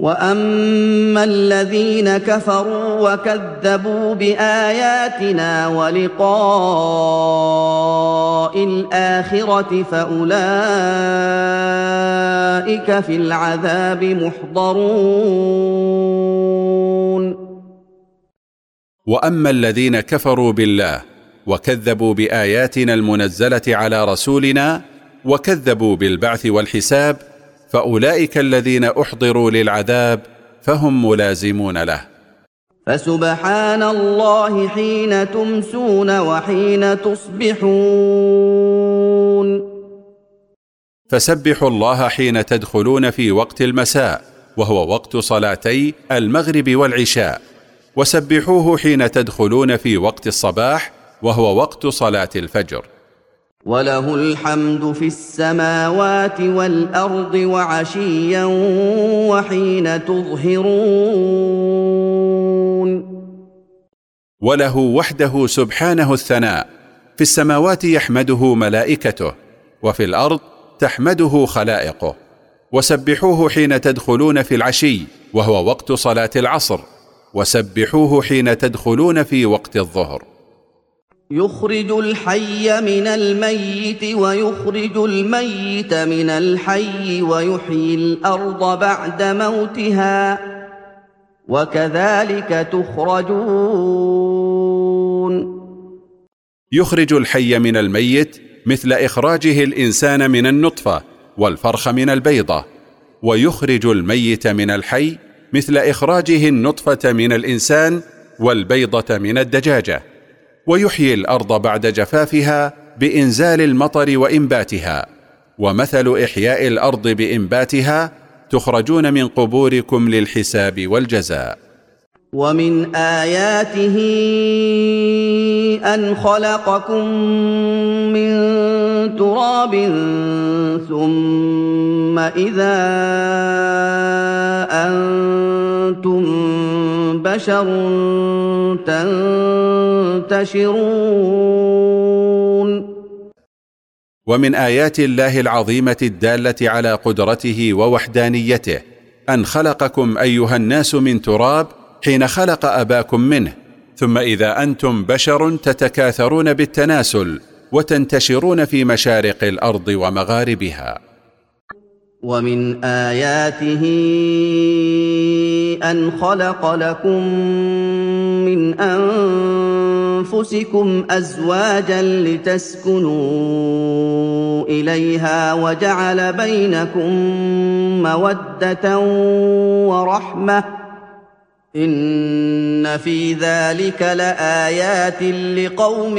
وَأَمَّا الَّذِينَ كَفَرُوا وَكَذَّبُوا بِآيَاتِنَا وَلِقَاءِ الْآخِرَةِ فَأُولَٰئِكَ فِي الْعَذَابِ مُحْضَرُونَ. وأما الذين كفروا بالله وكذبوا بآياتنا المنزلة على رسولنا وكذبوا بالبعث والحساب فأولئك الذين أحضروا للعذاب فهم ملازمون له. فسبحان الله حين تمسون وحين تصبحون. فسبحوا الله حين تدخلون في وقت المساء وهو وقت صلاتي المغرب والعشاء، وسبحوه حين تدخلون في وقت الصباح وهو وقت صلاة الفجر. وله الحمد في السماوات والأرض وعشيا وحين تظهرون. وله وحده سبحانه الثناء، في السماوات يحمده ملائكته، وفي الأرض تحمده خلائقه. وسبحوه حين تدخلون في العشي وهو وقت صلاة العصر، وسبحوه حين تدخلون في وقت الظهر. يخرج الحي من الميت ويخرج الميت من الحي ويحيي الأرض بعد موتها وكذلك تخرجون. يخرج الحي من الميت مثل إخراجه الإنسان من النطفة والفرخ من البيضة، ويخرج الميت من الحي مثل إخراجه النطفة من الإنسان والبيضة من الدجاجة. ويحيي الأرض بعد جفافها بإنزال المطر وإنباتها. ومثل إحياء الأرض بإنباتها تخرجون من قبوركم للحساب والجزاء. ومن آياته أن خلقكم من تراب ثم إذا أنتم بشر تنتشرون. ومن آيات الله العظيمة الدالة على قدرته ووحدانيته أن خلقكم أيها الناس من تراب حين خلق أباكم منه، ثم إذا أنتم بشر تتكاثرون بالتناسل وتنتشرون في مشارق الأرض ومغاربها. ومن آياته أن خلق لكم من أنفسكم أزواجا لتسكنوا إليها وجعل بينكم مودة ورحمة إن في ذلك لآيات لقوم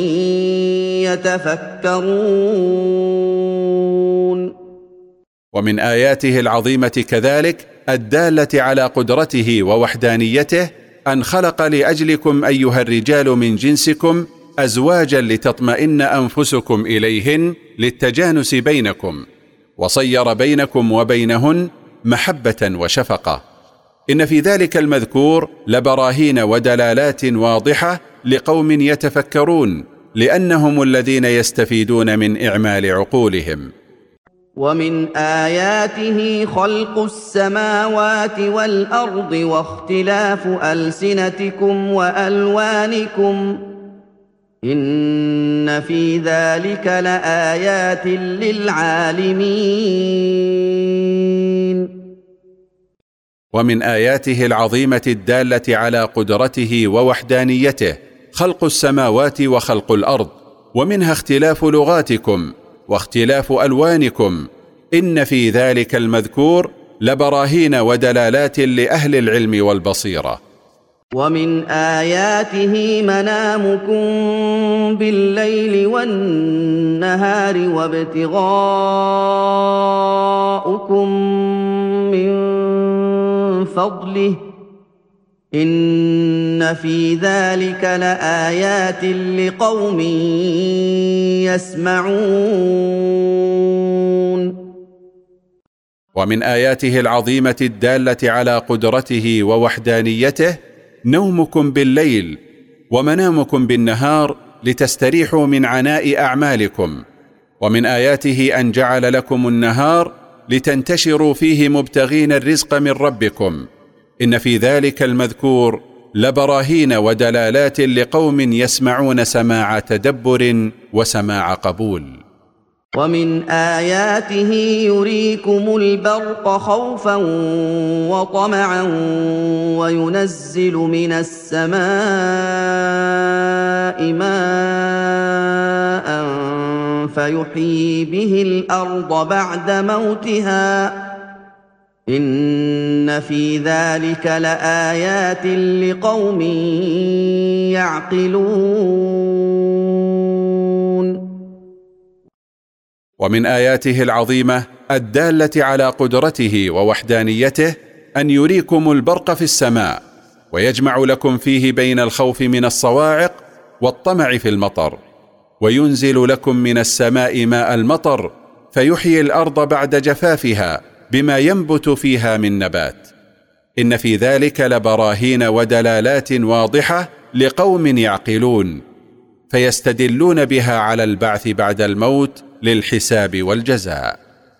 يتفكرون. ومن آياته العظيمة كذلك الدالة على قدرته ووحدانيته أن خلق لأجلكم أيها الرجال من جنسكم أزواجا لتطمئن أنفسكم إليهن للتجانس بينكم، وصير بينكم وبينهن محبة وشفقة. إن في ذلك المذكور لبراهين ودلالات واضحة لقوم يتفكرون، لأنهم الذين يستفيدون من إعمال عقولهم. ومن آياته خلق السماوات والأرض واختلاف ألسنتكم وألوانكم إن في ذلك لآيات للعالمين. ومن آياته العظيمة الدالة على قدرته ووحدانيته خلق السماوات وخلق الأرض، ومنها اختلاف لغاتكم واختلاف ألوانكم إن في ذلك المذكور لبراهين ودلالات لأهل العلم والبصيرة. ومن آياته منامكم بالليل والنهار وابتغاؤكم من فضله إن في ذلك لآيات لقوم يسمعون. ومن آياته العظيمة الدالة على قدرته ووحدانيته نومكم بالليل ومنامكم بالنهار لتستريحوا من عناء أعمالكم. ومن آياته أن جعل لكم النهار لتنتشروا فيه مبتغين الرزق من ربكم، إن في ذلك المذكور لبراهين ودلالات لقوم يسمعون سماع تدبر وسماع قبول. ومن آياته يريكم البرق خوفا وطمعا وينزل من السماء ماء فيحيي به الأرض بعد موتها إن في ذلك لآيات لقوم يعقلون. ومن آياته العظيمة الدالة على قدرته ووحدانيته أن يريكم البرق في السماء ويجمع لكم فيه بين الخوف من الصواعق والطمع في المطر، وينزل لكم من السماء ماء المطر فيحيي الأرض بعد جفافها بما ينبت فيها من نبات. إن في ذلك لبراهين ودلالات واضحة لقوم يعقلون، فيستدلون بها على البعث بعد الموت للحساب والجزاء.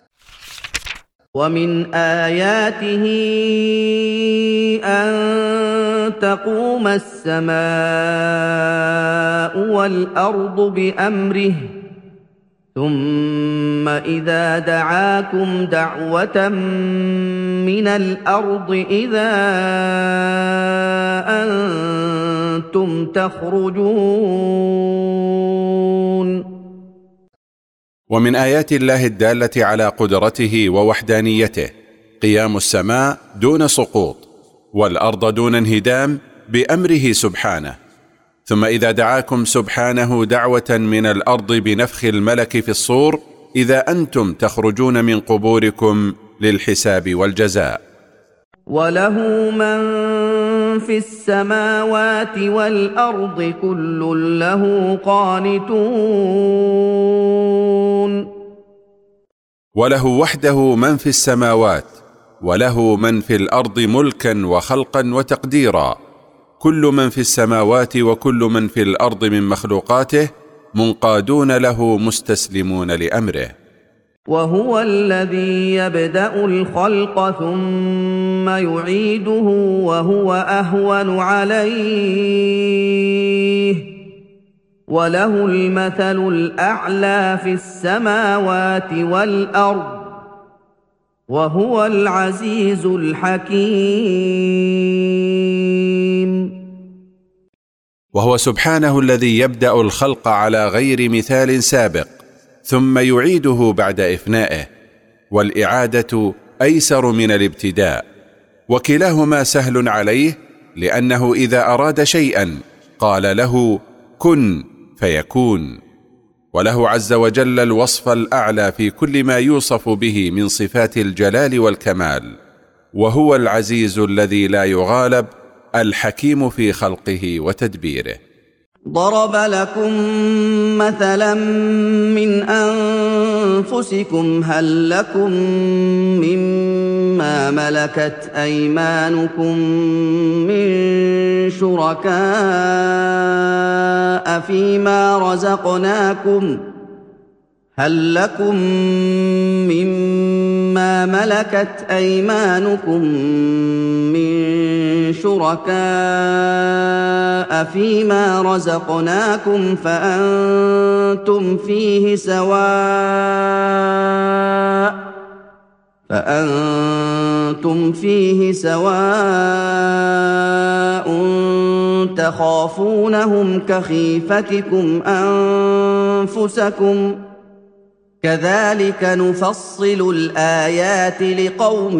ومن آياته أن تقوم السماء والأرض بأمره ثم إذا دعاكم دعوة من الأرض إذا أنتم تخرجون. ومن آيات الله الدالة على قدرته ووحدانيته قيام السماء دون سقوط والأرض دون انهدام بأمره سبحانه، ثم إذا دعاكم سبحانه دعوة من الأرض بنفخ الملك في الصور إذا أنتم تخرجون من قبوركم للحساب والجزاء. وله من في السماوات والأرض كل له قانتون. وله وحده من في السماوات وله من في الأرض ملكا وخلقا وتقديرا، كل من في السماوات وكل من في الأرض من مخلوقاته منقادون له مستسلمون لأمره. وهو الذي يبدأ الخلق ثم يعيده وهو أهون عليه وله المثل الأعلى في السماوات والأرض وهو العزيز الحكيم. وهو سبحانه الذي يبدأ الخلق على غير مثال سابق ثم يعيده بعد إفنائه، والإعادة أيسر من الابتداء، وكلاهما سهل عليه لأنه إذا أراد شيئا قال له كن فيكون. وله عز وجل الوصف الأعلى في كل ما يوصف به من صفات الجلال والكمال، وهو العزيز الذي لا يغالب الحكيم في خلقه وتدبيره. ضرب لكم مثلا من أنفسكم هل لكم مما ملكت أيمانكم من شركاء فيما رزقناكم هل لكم مما ملكت أيمانكم من شركاء فيما رزقناكم فأنتم فيه سواء تخافونهم كخيفتكم أنفسكم كذلك نفصل الآيات لقوم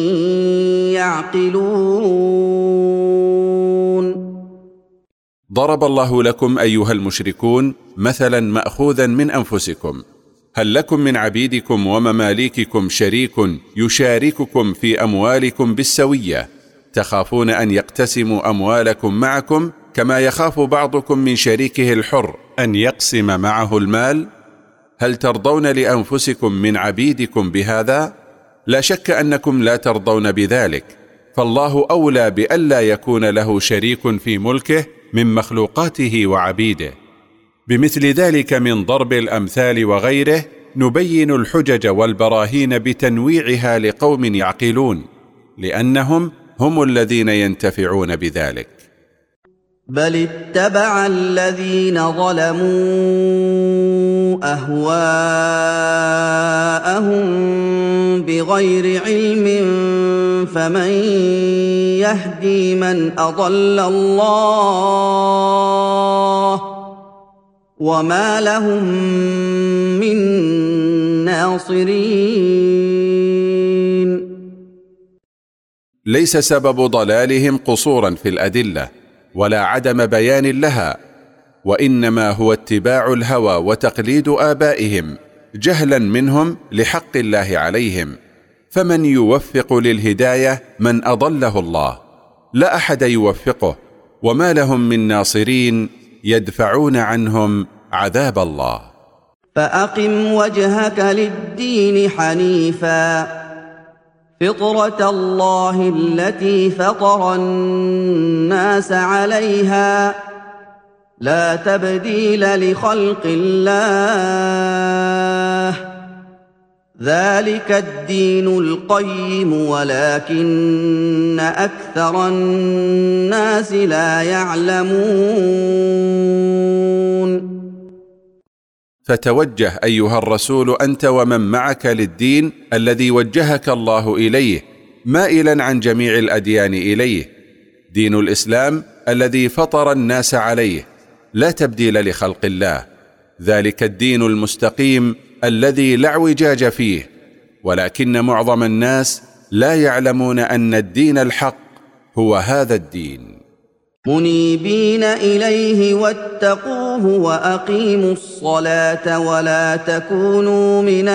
يعقلون. ضرب الله لكم أيها المشركون مثلا مأخوذا من أنفسكم، هل لكم من عبيدكم ومماليككم شريك يشارككم في أموالكم بالسوية تخافون أن يقتسموا أموالكم معكم كما يخاف بعضكم من شريكه الحر أن يقسم معه المال؟ هل ترضون لأنفسكم من عبيدكم بهذا؟ لا شك أنكم لا ترضون بذلك، فالله أولى بألا يكون له شريك في ملكه من مخلوقاته وعبيده. بمثل ذلك من ضرب الأمثال وغيره نبين الحجج والبراهين بتنويعها لقوم يعقلون، لأنهم هم الذين ينتفعون بذلك. بل اتبع الذين ظلموا أهواءهم بغير علم، فمن يهدي من أضل الله وما لهم من ناصرين. ليس سبب ضلالهم قصورا في الأدلة ولا عدم بيان لها، وإنما هو اتباع الهوى وتقليد آبائهم جهلا منهم لحق الله عليهم. فمن يوفق للهداية من أضله الله، لا أحد يوفقه، وما لهم من ناصرين يدفعون عنهم عذاب الله. فأقم وجهك للدين حنيفا، فطرة الله التي فطر الناس عليها، لا تبديل لخلق الله، ذلك الدين القيم ولكن أكثر الناس لا يعلمون. فتوجه أيها الرسول أنت ومن معك للدين الذي وجهك الله إليه، مائلا عن جميع الأديان إليه، دين الإسلام الذي فطر الناس عليه، لا تبديل لخلق الله، ذلك الدين المستقيم الذي لا اعوجاج فيه، ولكن معظم الناس لا يعلمون أن الدين الحق هو هذا الدين. منيبين إليه واتقوه وأقيموا الصلاة ولا تكونوا من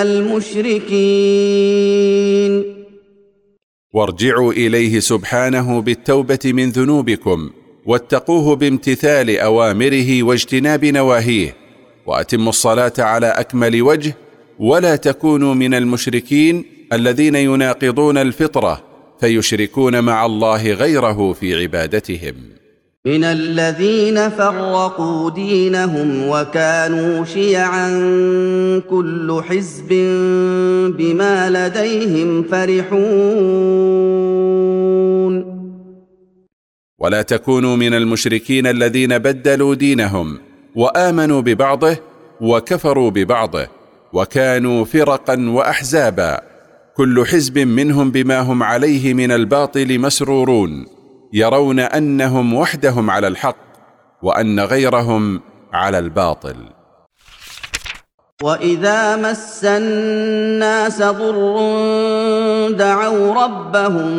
المشركين. وارجعوا إليه سبحانه بالتوبة من ذنوبكم، واتقوه بامتثال أوامره واجتناب نواهيه، وأتموا الصلاة على أكمل وجه، ولا تكونوا من المشركين الذين يناقضون الفطرة فيشركون مع الله غيره في عبادتهم. من الذين فرقوا دينهم وكانوا شيعا كل حزب بما لديهم فرحون. ولا تكونوا من المشركين الذين بدلوا دينهم وآمنوا ببعضه وكفروا ببعضه، وكانوا فرقا وأحزابا، كل حزب منهم بما هم عليه من الباطل مسرورون، يرون أنهم وحدهم على الحق وأن غيرهم على الباطل. وإذا مس الناس ضر دعوا ربهم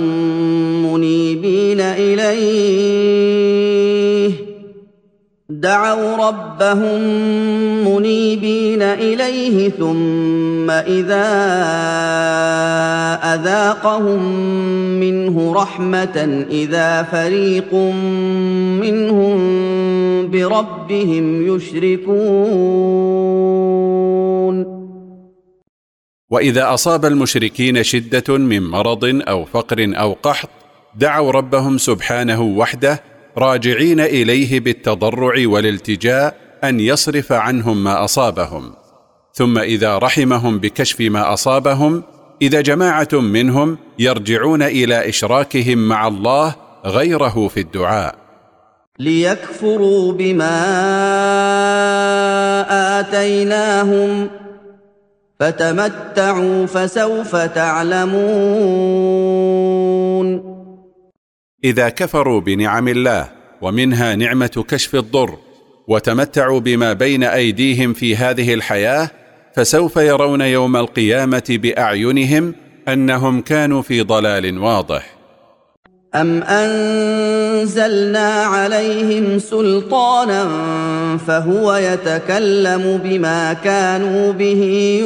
منيبين إليه ثم إذا أذاقهم منه رحمة إذا فريق منهم بربهم يشركون. وإذا أصاب المشركين شدة من مرض أو فقر أو قحط دعوا ربهم سبحانه وحده، راجعين إليه بالتضرع والالتجاء أن يصرف عنهم ما أصابهم، ثم إذا رحمهم بكشف ما أصابهم، إذا جماعة منهم يرجعون إلى إشراكهم مع الله غيره في الدعاء، ليكفروا بما آتيناهم فتمتعوا فسوف تعلمون. إذا كفروا بنعم الله ومنها نعمة كشف الضر وتمتعوا بما بين أيديهم في هذه الحياة، فسوف يرون يوم القيامة بأعينهم أنهم كانوا في ضلال واضح. أم أنزلنا عليهم سلطانا فهو يتكلم بما كانوا به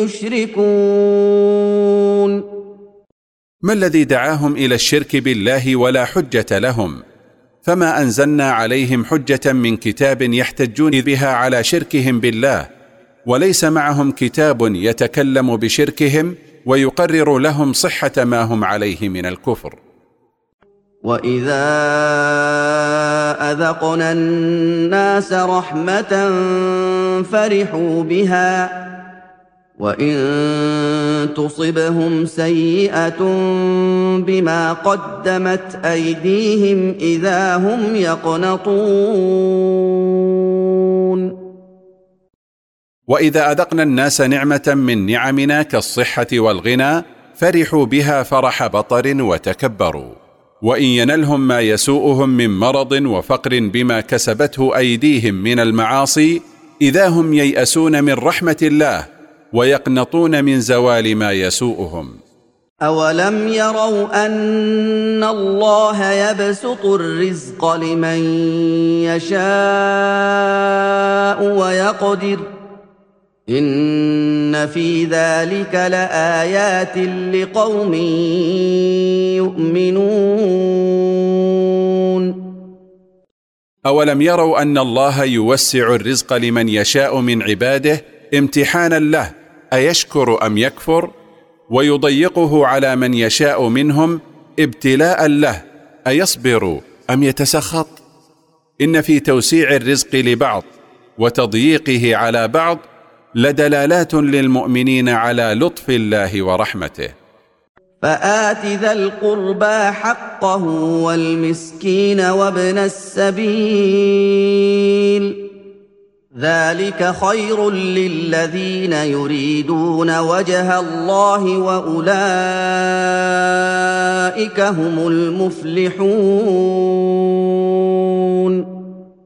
يشركون. ما الذي دعاهم إلى الشرك بالله ولا حجة لهم؟ فما أنزلنا عليهم حجة من كتاب يحتجون بها على شركهم بالله، وليس معهم كتاب يتكلم بشركهم ويقرر لهم صحة ما هم عليه من الكفر. وإذا أذقنا الناس رحمة فرحوا بها وَإِن تُصِبْهُمْ سَيِّئَةٌ بِمَا قَدَّمَتْ أَيْدِيهِمْ إِذَا هُمْ يَقْنَطُونَ وإذا أذقنا الناس نعمة من نعمنا كالصحة والغنى فرحوا بها فرح بطر وتكبروا، وإن ينلهم ما يسوءهم من مرض وفقر بما كسبته أيديهم من المعاصي إذا هم ييأسون من رحمة الله ويقنطون من زوال ما يسوءهم. أَوَلَمْ يَرَوْا أَنَّ اللَّهَ يَبْسُطُ الرِّزْقَ لِمَن يَشَاءُ وَيَقْدِرُ إِنَّ فِي ذَلِكَ لَآيَاتٍ لِقَوْمٍ يُؤْمِنُونَ أولم يروا أن الله يوسع الرزق لمن يشاء من عباده امتحانا له أيشكر أم يكفر، ويضيقه على من يشاء منهم ابتلاء له أيصبر أم يتسخط. إن في توسيع الرزق لبعض وتضييقه على بعض لدلالات للمؤمنين على لطف الله ورحمته. فآت ذا القربى حقه والمسكين وابن السبيل ذلك خير للذين يريدون وجه الله وأولئك هم المفلحون.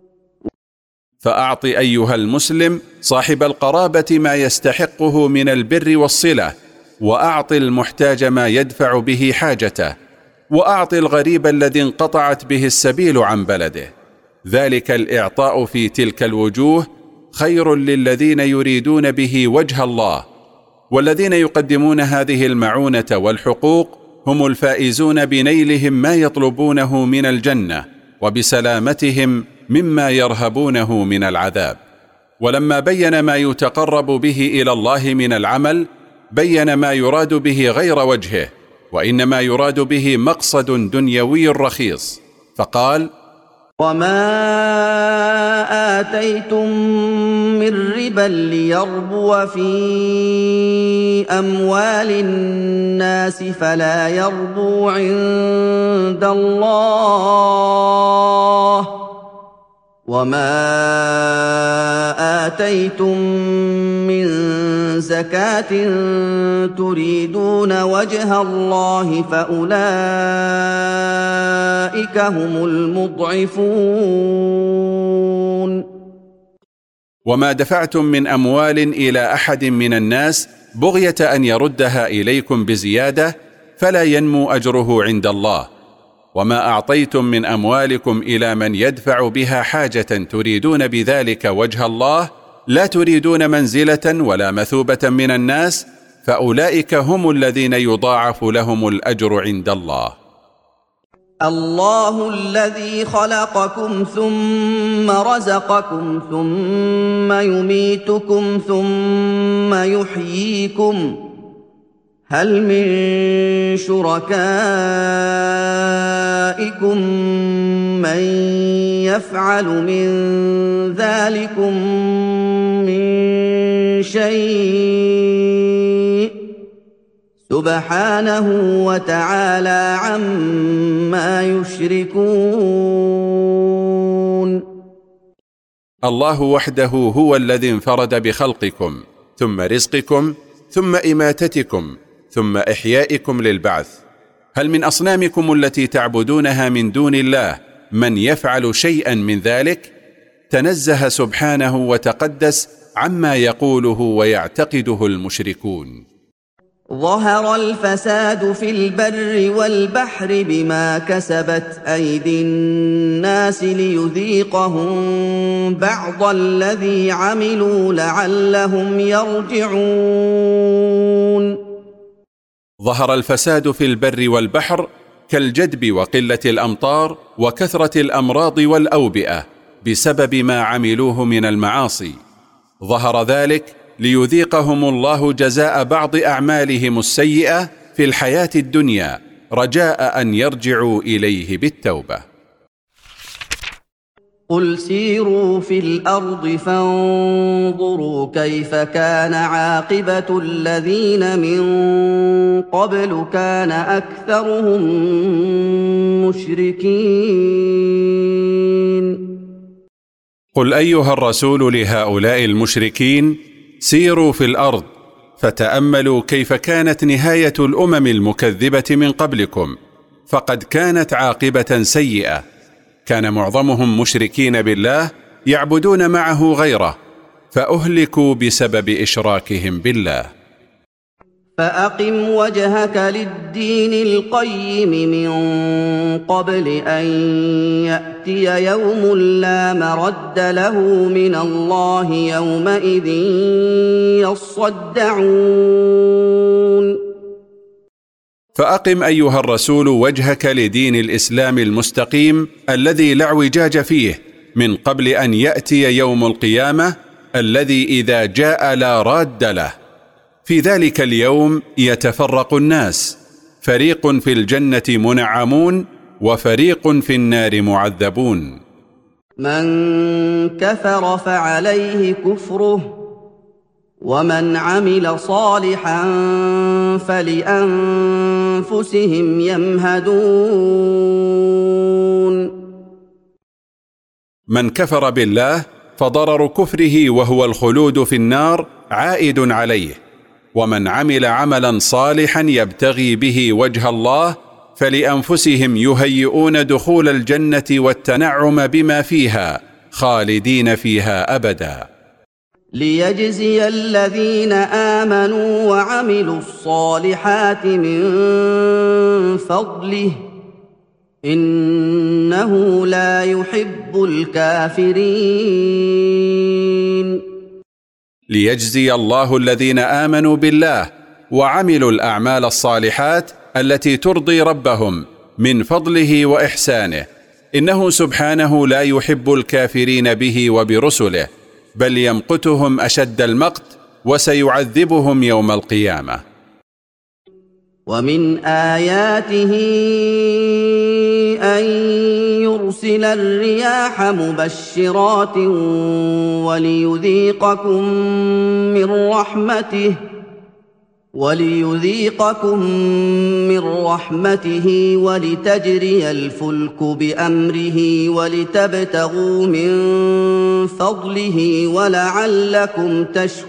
فأعط أيها المسلم صاحب القرابة ما يستحقه من البر والصلة، وأعط المحتاج ما يدفع به حاجته، وأعط الغريب الذي انقطعت به السبيل عن بلده. ذلك الإعطاء في تلك الوجوه خير للذين يريدون به وجه الله، والذين يقدمون هذه المعونة والحقوق هم الفائزون بنيلهم ما يطلبونه من الجنة وبسلامتهم مما يرهبونه من العذاب. ولما بين ما يتقرب به إلى الله من العمل بين ما يراد به غير وجهه، وإنما يراد به مقصد دنيوي رخيص، فقال: وما آتيتم من ربا ليربو في أموال الناس فلا يربو عند الله، وما آتيتم من زكاة تريدون وجه الله فأولئك هم المضعفون. وما دفعتم من أموال إلى أحد من الناس بغية أن يردها إليكم بزيادة فلا ينمو أجره عند الله، وما أعطيتم من أموالكم إلى من يدفع بها حاجة تريدون بذلك وجه الله لا تريدون منزلة ولا مثوبة من الناس فأولئك هم الذين يضاعف لهم الأجر عند الله. الله الذي خلقكم ثم رزقكم ثم يميتكم ثم يحييكم، هل من شركائكم من يفعل من ذلكم من شيء؟ سبحانه وتعالى عما يشركون. الله وحده هو الذي انفرد بخلقكم ثم رزقكم ثم إماتتكم ثم إحيائكم للبعث. هل من أصنامكم التي تعبدونها من دون الله من يفعل شيئا من ذلك؟ تنزه سبحانه وتقدس عما يقوله ويعتقده المشركون. ظهر الفساد في البر والبحر بما كسبت أيدي الناس ليذيقهم بعض الذي عملوا لعلهم يرجعون. ظهر الفساد في البر والبحر كالجدب وقلة الأمطار وكثرة الأمراض والأوبئة بسبب ما عملوه من المعاصي. ظهر ذلك ليذيقهم الله جزاء بعض أعمالهم السيئة في الحياة الدنيا رجاء أن يرجعوا إليه بالتوبة. قل سيروا في الأرض فانظروا كيف كان عاقبة الذين من قبل كان أكثرهم مشركين. قل أيها الرسول لهؤلاء المشركين: سيروا في الأرض فتأملوا كيف كانت نهاية الأمم المكذبة من قبلكم، فقد كانت عاقبة سيئة. كان معظمهم مشركين بالله يعبدون معه غيره، فأهلكوا بسبب إشراكهم بالله. فأقم وجهك للدين القيم من قبل أن يأتي يوم لا مرد له من الله يومئذ يصدعون. فأقم أيها الرسول وجهك لدين الإسلام المستقيم الذي لا اعوجاج فيه من قبل أن يأتي يوم القيامة الذي إذا جاء لا راد له. في ذلك اليوم يتفرق الناس، فريق في الجنة منعمون وفريق في النار معذبون. من كفر فعليه كفره ومن عمل صالحا فلأنفسهم يمهدون. من كفر بالله فضرر كفره وهو الخلود في النار عائد عليه، ومن عمل عملا صالحا يبتغي به وجه الله فلأنفسهم يهيئون دخول الجنة والتنعم بما فيها خالدين فيها أبدا. ليجزي الذين آمنوا وعملوا الصالحات من فضله إنه لا يحب الكافرين. ليجزي الله الذين آمنوا بالله وعملوا الأعمال الصالحات التي ترضي ربهم من فضله وإحسانه، إنه سبحانه لا يحب الكافرين به وبرسله، بل يمقتهم أشد المقت وسيعذبهم يوم القيامة. ومن آياته أن يرسل الرياح مبشرات وليذيقكم من رحمته ولتجري الفلك بأمره ولتبتغوا من فضله ولعلكم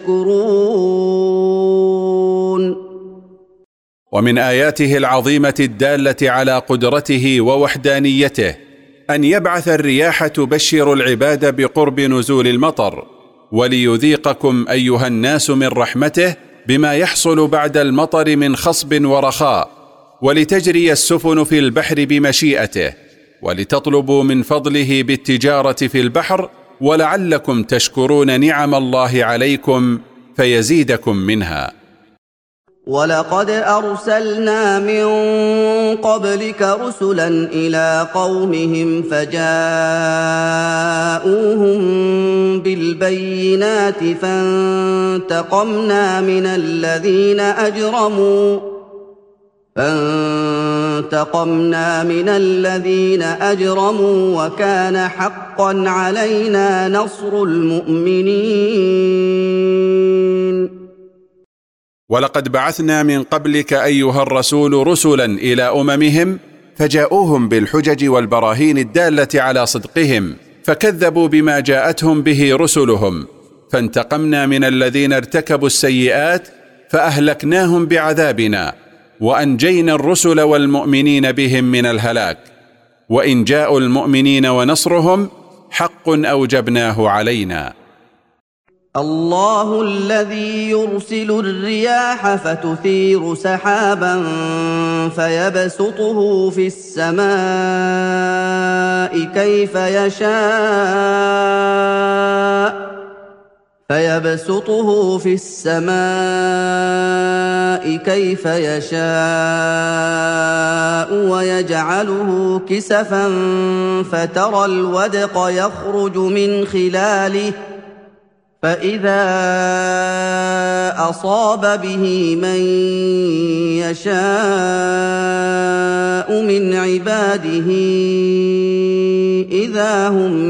تشكرون. ومن آياته العظيمة الدالة على قدرته ووحدانيته أن يبعث الرياح تبشر العباد بقرب نزول المطر، وليذيقكم أيها الناس من رحمته بما يحصل بعد المطر من خصب ورخاء، ولتجري السفن في البحر بمشيئته، ولتطلبوا من فضله بالتجارة في البحر، ولعلكم تشكرون نعم الله عليكم فيزيدكم منها. ولقد أرسلنا من قبلك رسلا إلى قومهم فجاءوهم بالبينات فانتقمنا من الذين أجرموا وكان حقا علينا نصر المؤمنين. ولقد بعثنا من قبلك أيها الرسول رسلا إلى أممهم فجاءوهم بالحجج والبراهين الدالة على صدقهم، فكذبوا بما جاءتهم به رسلهم، فانتقمنا من الذين ارتكبوا السيئات فأهلكناهم بعذابنا، وأنجينا الرسل والمؤمنين بهم من الهلاك. وإن جاءوا المؤمنين ونصرهم حق أوجبناه علينا. الله الذي يرسل الرياح فتثير سحابا فيبسطه في السماء كيف يشاء ويجعله كسفا فترى الودق يخرج من خلاله فإذا أصاب به من يشاء من عباده إذا هم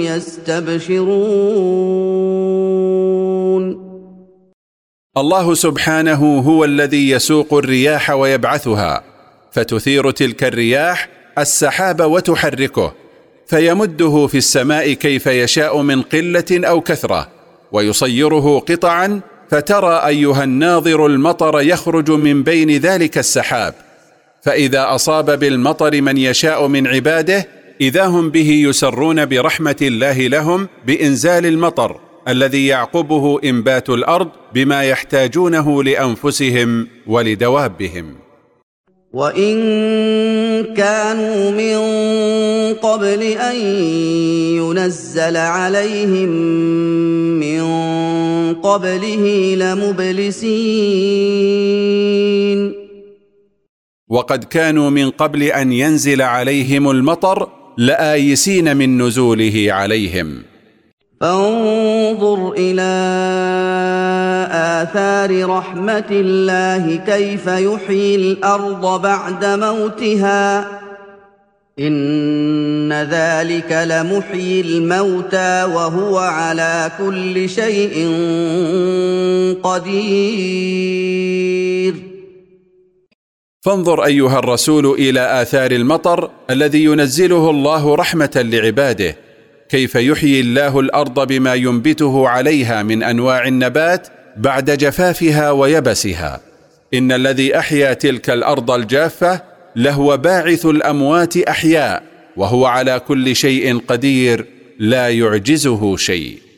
يستبشرون. الله سبحانه هو الذي يسوق الرياح ويبعثها، فتثير تلك الرياح السحاب وتحركه، فيمده في السماء كيف يشاء من قلة أو كثرة، ويصيره قطعا، فترى أيها الناظر المطر يخرج من بين ذلك السحاب، فإذا أصاب بالمطر من يشاء من عباده إذا هم به يسرون برحمة الله لهم بإنزال المطر الذي يعقبه إنبات الأرض بما يحتاجونه لأنفسهم ولدوابهم. وإن كانوا من قبل أن ينزل عليهم من قبله لمبلسين. وقد كانوا من قبل أن ينزل عليهم المطر لآيسين من نزوله عليهم. فانظر إلى آثار رحمة الله كيف يحيي الأرض بعد موتها إن ذلك لمحيي الموتى وهو على كل شيء قدير. فانظر أيها الرسول إلى آثار المطر الذي ينزله الله رحمة لعباده، كيف يحيي الله الأرض بما ينبته عليها من أنواع النبات بعد جفافها ويبسها. إن الذي أحيا تلك الأرض الجافة لهو باعث الأموات أحياء، وهو على كل شيء قدير لا يعجزه شيء.